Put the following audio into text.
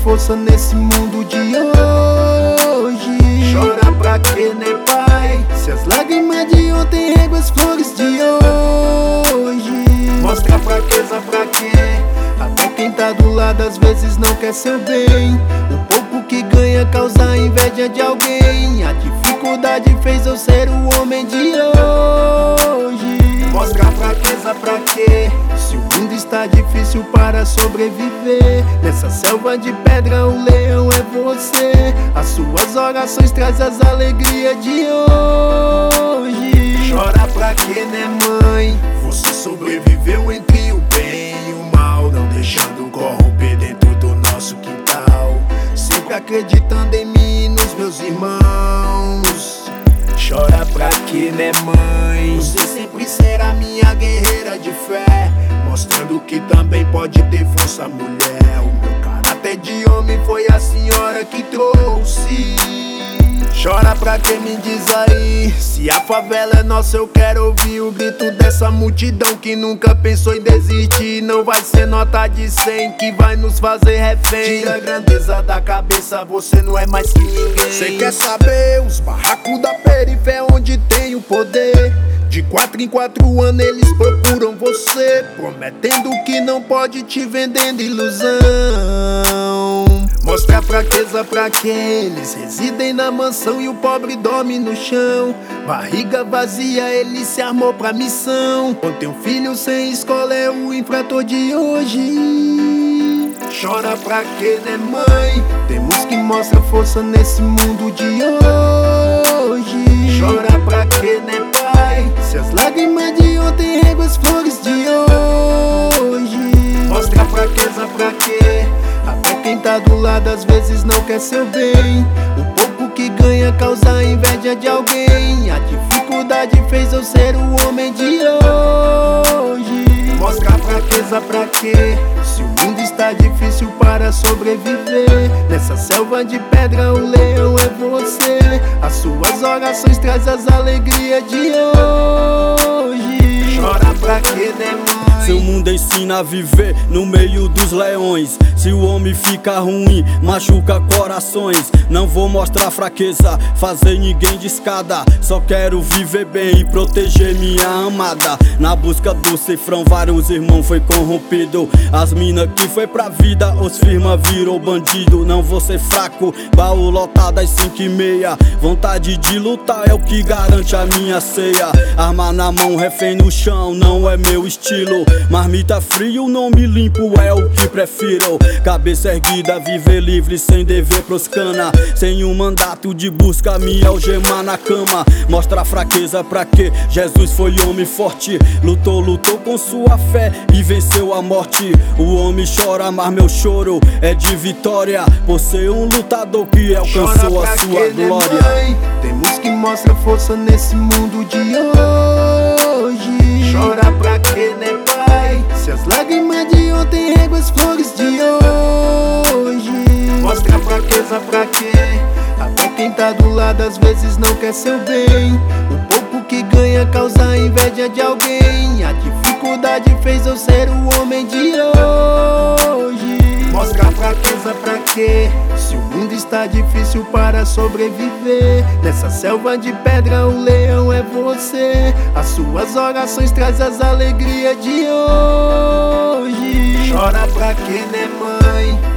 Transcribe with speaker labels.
Speaker 1: força nesse mundo de hoje. Chora pra quê, né, pai? Se as lágrimas de ontem regam as flores de hoje. Mostra fraqueza pra quê? Até quem tá do lado às vezes não quer seu bem. O pouco que ganha causa inveja de alguém. A dificuldade fez eu ser o homem de hoje. Mostra fraqueza pra quê? Se o mundo está difícil para sobreviver, nessa selva de pedra o leão é você. As suas orações trazem as alegrias de hoje. Chora pra quê, né, mãe? Você sobreviveu entre o bem e o mal, não deixando corromper dentro do nosso quintal, sempre acreditando em mim e nos meus irmãos. Chora pra quê, né, mãe? Você sempre será minha guerreira de fé, mostrando que também pode ter força, mulher. O meu caráter de homem foi a senhora que trouxe. Chora pra quem me diz aí, se a favela é nossa eu quero ouvir o grito dessa multidão que nunca pensou em desistir. Não vai ser nota de 100 que vai nos fazer refém. Tira a grandeza da cabeça, você não é mais que ninguém. Cê quer saber, os barracos da periferia onde tem o poder. De 4 em 4 anos eles procuram você, prometendo que não pode, te vendendo ilusão. Mostra a fraqueza pra quem eles residem na mansão e o pobre dorme no chão. Barriga vazia, ele se armou pra missão. Ontem um filho sem escola é o infrator de hoje. Chora pra quê, né, mãe? Temos que mostrar força nesse mundo de hoje. Chora pra quê, né, pai? Se as lágrimas de ontem regam as flores de hoje. Mostra a fraqueza pra quê? Até quem tá do lado às vezes não quer seu bem. O pouco que ganha causa inveja de alguém. A dificuldade fez eu ser o homem de hoje. Mostra a fraqueza pra quê? Se o mundo está difícil para sobreviver, nessa selva de pedra o leão é você. As suas orações trazem as alegrias de hoje. Chora pra quê, né, mãe?
Speaker 2: Seu mundo ensina a viver no meio dos leões. Se o homem fica ruim, machuca corações. Não vou mostrar fraqueza, fazer ninguém de escada. Só quero viver bem e proteger minha amada. Na busca do cifrão, vários irmãos foi corrompido. As mina que foi pra vida, os firma virou bandido. Não vou ser fraco, baú lotado às 5h30. Vontade de lutar é o que garante a minha ceia. Arma na mão, refém no chão, não é meu estilo. Marmita frio, não me limpo, é o que prefiro. Cabeça erguida, viver livre, sem dever pros cana. Sem um mandato de busca, me algemar na cama. Mostra a fraqueza pra quê? Jesus foi homem forte. Lutou com sua fé e venceu a morte. O homem chora, mas meu choro é de vitória, por ser um lutador que alcançou a sua glória.
Speaker 1: Mãe? Temos que mostrar força nesse mundo de hoje. Chora pra quê, né, pai? Se as lágrimas de ontem regam as flores de hoje. Mostra a fraqueza pra quê? Até quem tá do lado às vezes não quer seu bem. O pouco que ganha causa inveja de alguém. A dificuldade fez eu ser o homem de hoje. Mostra a fraqueza pra quê? Se o mundo está difícil para sobreviver, nessa selva de pedra o leão é você. As suas orações trazem as alegrias de hoje. Chora pra quê, né, mãe?